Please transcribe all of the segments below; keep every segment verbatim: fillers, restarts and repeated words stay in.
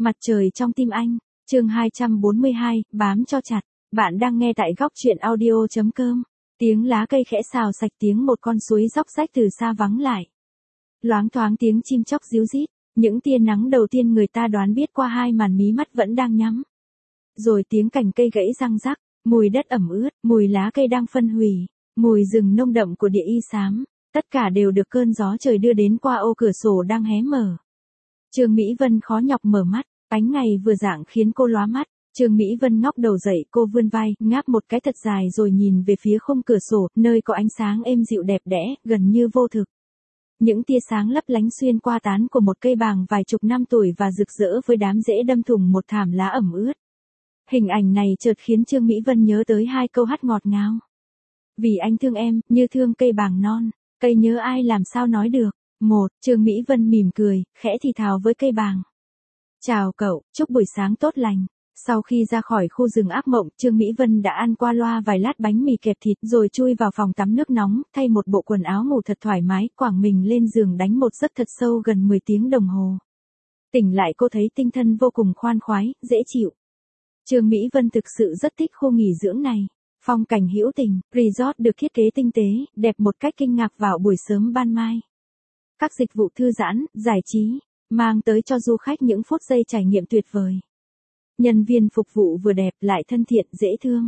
Mặt trời trong tim anh, chương hai trăm bốn mươi hai, bám cho chặt. Bạn đang nghe tại góc truyện audio chấm com. Tiếng lá cây khẽ xào sạch, tiếng một con suối róc rách từ xa vắng lại. Loáng thoáng tiếng chim chóc ríu rít, những tia nắng đầu tiên người ta đoán biết qua hai màn mí mắt vẫn đang nhắm. Rồi tiếng cành cây gãy răng rắc, mùi đất ẩm ướt, mùi lá cây đang phân hủy, mùi rừng nông đậm của địa y xám, tất cả đều được cơn gió trời đưa đến qua ô cửa sổ đang hé mở. Trương Mỹ Vân khó nhọc mở mắt, ánh ngày vừa rạng khiến cô lóa mắt. Trương Mỹ Vân ngóc đầu dậy, cô vươn vai, ngáp một cái thật dài rồi nhìn về phía khung cửa sổ, nơi có ánh sáng êm dịu đẹp đẽ, gần như vô thực. Những tia sáng lấp lánh xuyên qua tán của một cây bàng vài chục năm tuổi và rực rỡ với đám rễ đâm thủng một thảm lá ẩm ướt. Hình ảnh này chợt khiến Trương Mỹ Vân nhớ tới hai câu hát ngọt ngào. Vì anh thương em, như thương cây bàng non, cây nhớ ai làm sao nói được. Một, Trương Mỹ Vân mỉm cười, khẽ thì thào với cây bàng. Chào cậu, chúc buổi sáng tốt lành. Sau khi ra khỏi khu rừng ác mộng, Trương Mỹ Vân đã ăn qua loa vài lát bánh mì kẹp thịt rồi chui vào phòng tắm nước nóng, thay một bộ quần áo ngủ thật thoải mái, quẳng mình lên giường đánh một giấc thật sâu gần mười tiếng đồng hồ. Tỉnh lại cô thấy tinh thần vô cùng khoan khoái, dễ chịu. Trương Mỹ Vân thực sự rất thích khu nghỉ dưỡng này. Phong cảnh hữu tình, resort được thiết kế tinh tế, đẹp một cách kinh ngạc vào buổi sớm ban mai. Các dịch vụ thư giãn, giải trí, mang tới cho du khách những phút giây trải nghiệm tuyệt vời. Nhân viên phục vụ vừa đẹp lại thân thiện, dễ thương.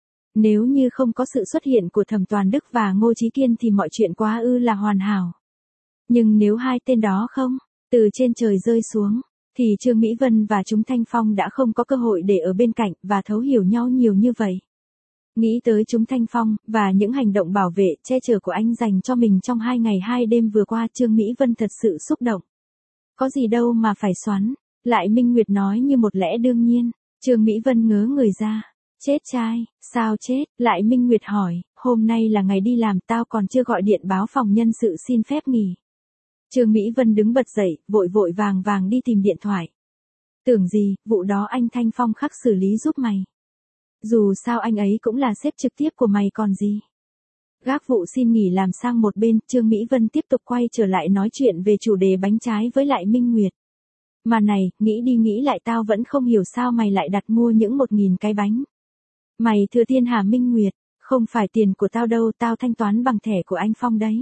Nếu như không có sự xuất hiện của Thẩm Toàn Đức và Ngô Chí Kiên thì mọi chuyện quá ư là hoàn hảo. Nhưng nếu hai tên đó không, từ trên trời rơi xuống, thì Trương Mỹ Vân và Trúng Thanh Phong đã không có cơ hội để ở bên cạnh và thấu hiểu nhau nhiều như vậy. Nghĩ tới Trúng Thanh Phong, và những hành động bảo vệ, che chở của anh dành cho mình trong hai ngày hai đêm vừa qua, Trương Mỹ Vân thật sự xúc động. Có gì đâu mà phải xoắn, Lại Minh Nguyệt nói như một lẽ đương nhiên. Trương Mỹ Vân ngớ người ra. Chết trai, sao chết? Lại Minh Nguyệt hỏi, hôm nay là ngày đi làm, tao còn chưa gọi điện báo phòng nhân sự xin phép nghỉ. Trương Mỹ Vân đứng bật dậy, vội vội vàng vàng đi tìm điện thoại. Tưởng gì, vụ đó anh Thanh Phong khắc xử lý giúp mày. Dù sao anh ấy cũng là sếp trực tiếp của mày còn gì. Gác vụ xin nghỉ làm sang một bên, Trương Mỹ Vân tiếp tục quay trở lại nói chuyện về chủ đề bánh trái với Lại Minh Nguyệt. Mà này, nghĩ đi nghĩ lại tao vẫn không hiểu sao mày lại đặt mua những một nghìn cái bánh. Mày thừa tiền hả Minh Nguyệt? Không phải tiền của tao đâu, tao thanh toán bằng thẻ của anh Phong đấy.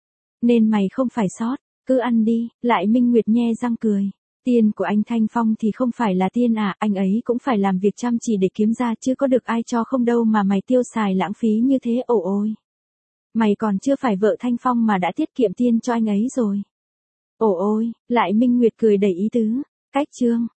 Nên mày không phải sót, cứ ăn đi. Lại Minh Nguyệt nhe răng cười. Tiền của anh Thanh Phong thì không phải là tiền à, anh ấy cũng phải làm việc chăm chỉ để kiếm ra chứ có được ai cho không đâu mà mày tiêu xài lãng phí như thế. Ồ ôi, mày còn chưa phải vợ Thanh Phong mà đã tiết kiệm tiền cho anh ấy rồi. Ồ ôi, Lại Minh Nguyệt cười đầy ý tứ. Cách Trương